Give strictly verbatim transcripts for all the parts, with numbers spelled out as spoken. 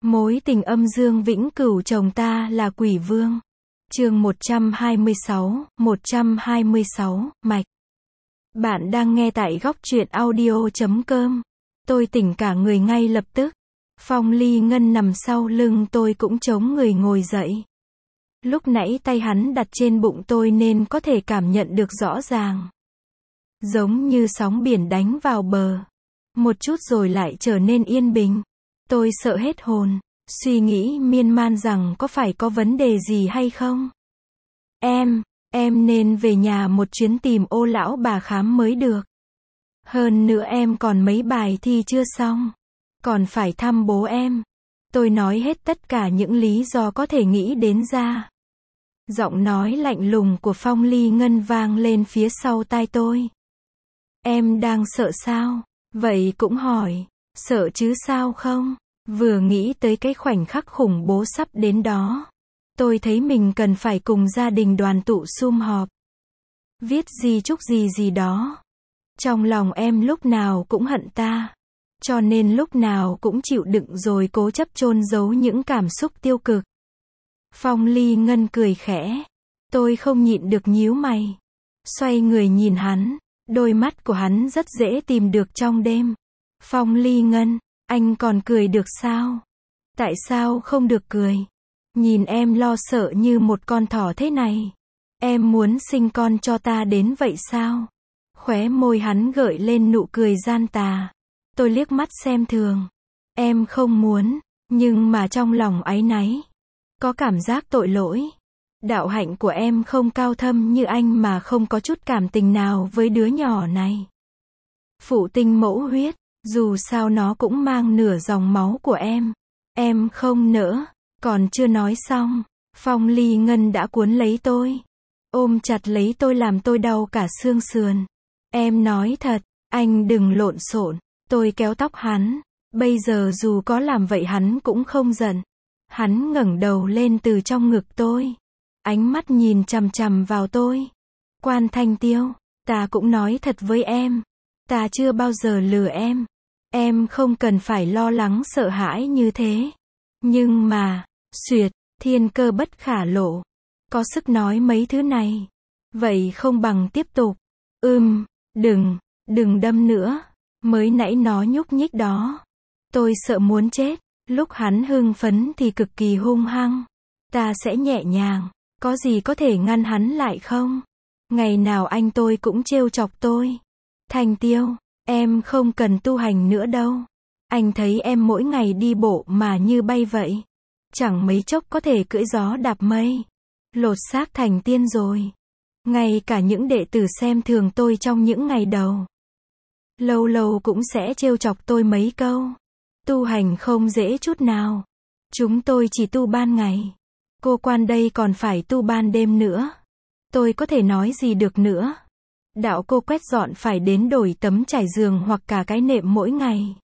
Mối tình âm dương vĩnh cửu chồng ta là quỷ vương. Chương một trăm hai mươi sáu, một trăm hai mươi sáu, mạch. Bạn đang nghe tại góc truyện audio chấm com. Tôi tỉnh cả người ngay lập tức. Phong Ly Ngân nằm sau lưng tôi cũng chống người ngồi dậy. Lúc nãy tay hắn đặt trên bụng tôi nên có thể cảm nhận được rõ ràng. Giống như sóng biển đánh vào bờ. Một chút rồi lại trở nên yên bình. Tôi sợ hết hồn, suy nghĩ miên man rằng có phải có vấn đề gì hay không. Em, em nên về nhà một chuyến tìm Ô lão bà khám mới được. Hơn nữa em còn mấy bài thi chưa xong. Còn phải thăm bố em. Tôi nói hết tất cả những lý do có thể nghĩ đến ra. Giọng nói lạnh lùng của Phong Ly Ngân vang lên phía sau tai tôi. Em đang sợ sao? Vậy cũng hỏi, sợ chứ sao không? Vừa nghĩ tới cái khoảnh khắc khủng bố sắp đến đó, tôi thấy mình cần phải cùng gia đình đoàn tụ sum họp. Viết di chúc gì gì đó. Trong lòng em lúc nào cũng hận ta. Cho nên lúc nào cũng chịu đựng rồi cố chấp chôn giấu những cảm xúc tiêu cực. Phong Ly Ngân cười khẽ. Tôi không nhịn được nhíu mày. Xoay người nhìn hắn. Đôi mắt của hắn rất dễ tìm được trong đêm. Phong Ly Ngân, anh còn cười được sao? Tại sao không được cười? Nhìn em lo sợ như một con thỏ thế này. Em muốn sinh con cho ta đến vậy sao? Khóe môi hắn gợi lên nụ cười gian tà. Tôi liếc mắt xem thường. Em không muốn, nhưng mà trong lòng áy náy. Có cảm giác tội lỗi. Đạo hạnh của em không cao thâm như anh mà không có chút cảm tình nào với đứa nhỏ này. Phụ tinh mẫu huyết, dù sao nó cũng mang nửa dòng máu của em. Em không nỡ. Còn chưa nói xong, Phong Ly Ngân đã cuốn lấy tôi. Ôm chặt lấy tôi làm tôi đau cả xương sườn. Em nói thật, anh đừng lộn xộn. Tôi kéo tóc hắn. Bây giờ dù có làm vậy hắn cũng không giận. Hắn ngẩng đầu lên từ trong ngực tôi. Ánh mắt nhìn chằm chằm vào tôi. Quan Thanh Tiêu, ta cũng nói thật với em. Ta chưa bao giờ lừa em. Em không cần phải lo lắng sợ hãi như thế. Nhưng mà, xuyệt, thiên cơ bất khả lộ. Có sức nói mấy thứ này. Vậy không bằng tiếp tục. Ừm, đừng, đừng đâm nữa. Mới nãy nó nhúc nhích đó. Tôi sợ muốn chết. Lúc hắn hưng phấn thì cực kỳ hung hăng. Ta sẽ nhẹ nhàng. Có gì có thể ngăn hắn lại không? Ngày nào anh tôi cũng trêu chọc tôi. Thanh Tiêu, em không cần tu hành nữa đâu. Anh thấy em mỗi ngày đi bộ mà như bay vậy. Chẳng mấy chốc có thể cưỡi gió đạp mây. Lột xác thành tiên rồi. Ngay cả những đệ tử xem thường tôi trong những ngày đầu. Lâu lâu cũng sẽ trêu chọc tôi mấy câu. Tu hành không dễ chút nào. Chúng tôi chỉ tu ban ngày. Cô quan đây còn phải tu ban đêm nữa. Tôi có thể nói gì được nữa. Đạo cô quét dọn phải đến đổi tấm trải giường hoặc cả cái nệm mỗi ngày.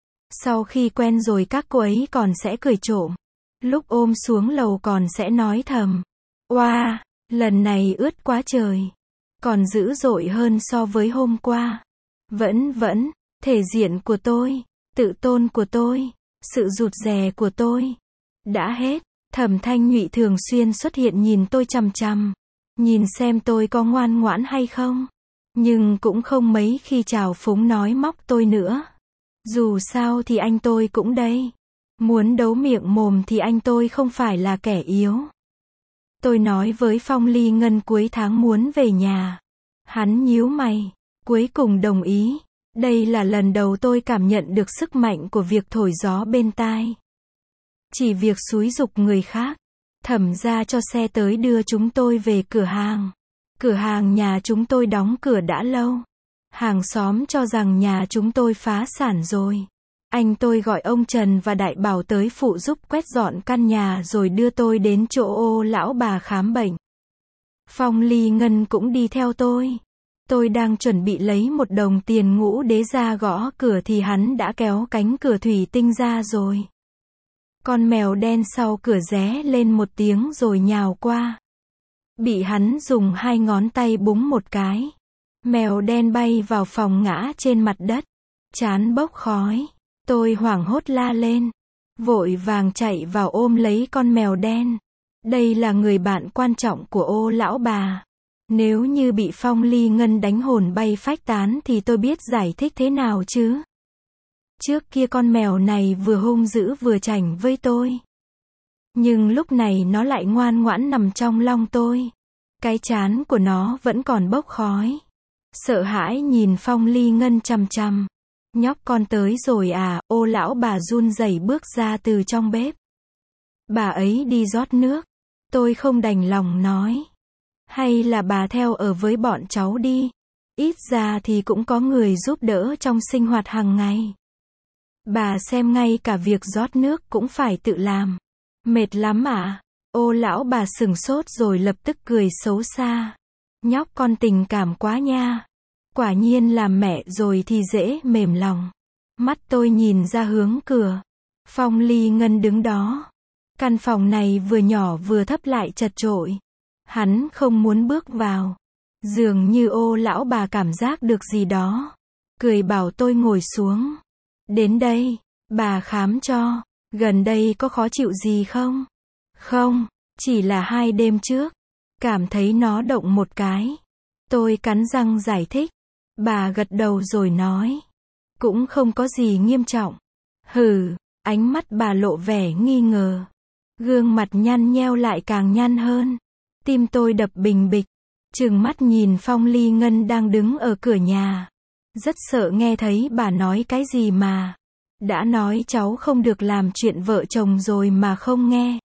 Sau khi quen rồi các cô ấy còn sẽ cười trộm. Lúc ôm xuống lầu còn sẽ nói thầm. Oa, wow, lần này ướt quá trời. Còn dữ dội hơn so với hôm qua. Vẫn vẫn, thể diện của tôi, tự tôn của tôi, sự rụt rè của tôi. Đã hết. Thẩm Thanh Nhụy thường xuyên xuất hiện nhìn tôi chằm chằm. Nhìn xem tôi có ngoan ngoãn hay không. Nhưng cũng không mấy khi trào phúng nói móc tôi nữa. Dù sao thì anh tôi cũng đây. Muốn đấu miệng mồm thì anh tôi không phải là kẻ yếu. Tôi nói với Phong Ly Ngân cuối tháng muốn về nhà. Hắn nhíu mày. Cuối cùng đồng ý. Đây là lần đầu tôi cảm nhận được sức mạnh của việc thổi gió bên tai. Chỉ việc xúi giục người khác. Thẩm ra cho xe tới đưa chúng tôi về cửa hàng. Cửa hàng nhà chúng tôi đóng cửa đã lâu. Hàng xóm cho rằng nhà chúng tôi phá sản rồi. Anh tôi gọi ông Trần và Đại Bảo tới phụ giúp quét dọn căn nhà rồi đưa tôi đến chỗ Ô lão bà khám bệnh. Phong Ly Ngân cũng đi theo tôi. Tôi đang chuẩn bị lấy một đồng tiền ngũ đế ra gõ cửa thì hắn đã kéo cánh cửa thủy tinh ra rồi. Con mèo đen sau cửa ré lên một tiếng rồi nhào qua. Bị hắn dùng hai ngón tay búng một cái. Mèo đen bay vào phòng ngã trên mặt đất. Trán bốc khói. Tôi hoảng hốt la lên. vội vàng chạy vào ôm lấy con mèo đen. Đây là người bạn quan trọng của Ô lão bà. Nếu như bị Phong Ly Ngân đánh hồn bay phách tán thì tôi biết giải thích thế nào chứ. Trước kia con mèo này vừa hung dữ vừa chảnh với tôi. Nhưng lúc này nó lại ngoan ngoãn nằm trong lòng tôi. Cái trán của nó vẫn còn bốc khói. Sợ hãi nhìn Phong Ly Ngân chằm chằm. Nhóc con tới rồi à? Ô lão bà run rẩy bước ra từ trong bếp. Bà ấy đi rót nước. Tôi không đành lòng nói. Hay là bà theo ở với bọn cháu đi. Ít ra thì cũng có người giúp đỡ trong sinh hoạt hàng ngày. Bà xem ngay cả việc rót nước cũng phải tự làm. Mệt lắm à? Ô lão bà sửng sốt rồi lập tức cười xấu xa. Nhóc con tình cảm quá nha. Quả nhiên làm mẹ rồi thì dễ mềm lòng. Mắt tôi nhìn ra hướng cửa. Phong Ly Ngân đứng đó. Căn phòng này vừa nhỏ vừa thấp lại chật chội. Hắn không muốn bước vào. Dường như ô lão bà cảm giác được gì đó. Cười bảo tôi ngồi xuống. Đến đây, bà khám cho. Gần đây có khó chịu gì không? Không, chỉ là hai đêm trước. Cảm thấy nó động một cái. Tôi cắn răng giải thích. Bà gật đầu rồi nói. Cũng không có gì nghiêm trọng. Hừ, ánh mắt bà lộ vẻ nghi ngờ. Gương mặt nhăn nheo lại càng nhăn hơn. Tim tôi đập bình bịch. Trừng mắt nhìn Phong Ly Ngân đang đứng ở cửa nhà. Rất sợ nghe thấy bà nói cái gì mà. Đã nói cháu không được làm chuyện vợ chồng rồi mà không nghe.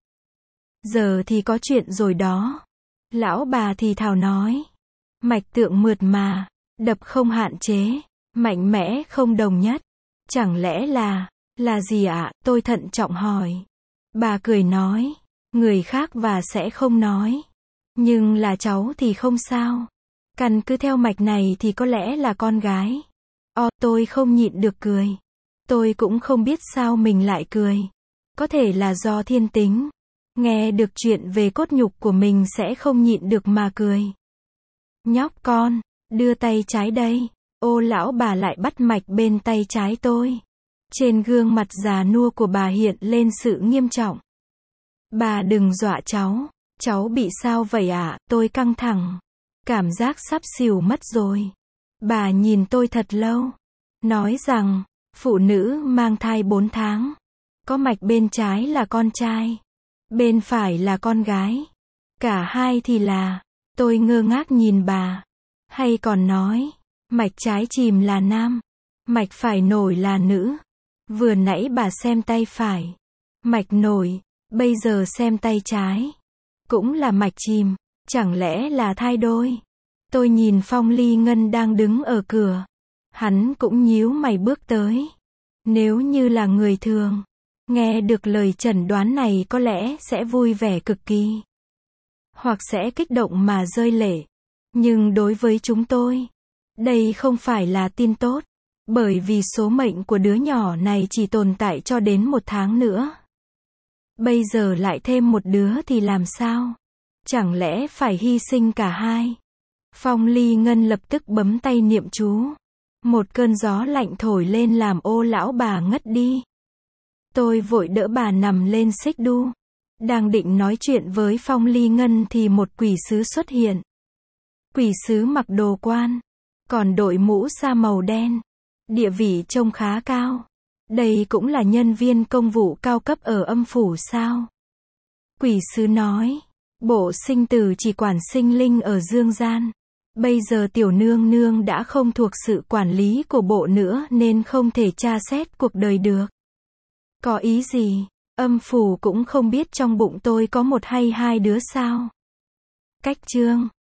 Giờ thì có chuyện rồi đó. Lão bà thì thào nói. Mạch tượng mượt mà. Đập không hạn chế. Mạnh mẽ không đồng nhất. Chẳng lẽ là, là gì ạ? À? Tôi thận trọng hỏi. Bà cười nói. Người khác và sẽ không nói. Nhưng là cháu thì không sao. Căn cứ theo mạch này thì có lẽ là con gái. O, tôi không nhịn được cười. Tôi cũng không biết sao mình lại cười. Có thể là do thiên tính. Nghe được chuyện về cốt nhục của mình sẽ không nhịn được mà cười. Nhóc con, đưa tay trái đây. Ô lão bà lại bắt mạch bên tay trái tôi. Trên gương mặt già nua của bà hiện lên sự nghiêm trọng. Bà đừng dọa cháu. Cháu bị sao vậy ạ? À? Tôi căng thẳng. Cảm giác sắp xỉu mất rồi. Bà nhìn tôi thật lâu. Nói rằng, phụ nữ mang thai bốn tháng. Có mạch bên trái là con trai. Bên phải là con gái. Cả hai thì là. Tôi ngơ ngác nhìn bà. Hay còn nói, mạch trái chìm là nam. Mạch phải nổi là nữ. Vừa nãy bà xem tay phải. Mạch nổi. Bây giờ xem tay trái. Cũng là mạch chìm. Chẳng lẽ là thai đôi? Tôi nhìn Phong Ly Ngân đang đứng ở cửa. Hắn cũng nhíu mày bước tới. Nếu như là người thường, nghe được lời chẩn đoán này có lẽ sẽ vui vẻ cực kỳ. Hoặc sẽ kích động mà rơi lệ. Nhưng đối với chúng tôi, đây không phải là tin tốt. Bởi vì số mệnh của đứa nhỏ này chỉ tồn tại cho đến một tháng nữa. Bây giờ lại thêm một đứa thì làm sao? Chẳng lẽ phải hy sinh cả hai? Phong Ly Ngân lập tức bấm tay niệm chú. Một cơn gió lạnh thổi lên làm ô lão bà ngất đi. Tôi vội đỡ bà nằm lên xích đu. Đang định nói chuyện với Phong Ly Ngân thì một quỷ sứ xuất hiện. Quỷ sứ mặc đồ quan, còn đội mũ sa màu đen. Địa vị trông khá cao. Đây cũng là nhân viên công vụ cao cấp ở âm phủ sao? Quỷ sứ nói, bộ sinh tử chỉ quản sinh linh ở dương gian. Bây giờ tiểu nương nương đã không thuộc sự quản lý của bộ nữa nên không thể tra xét cuộc đời được. Có ý gì? Âm phủ cũng không biết trong bụng tôi có một hay hai đứa sao? Cách chương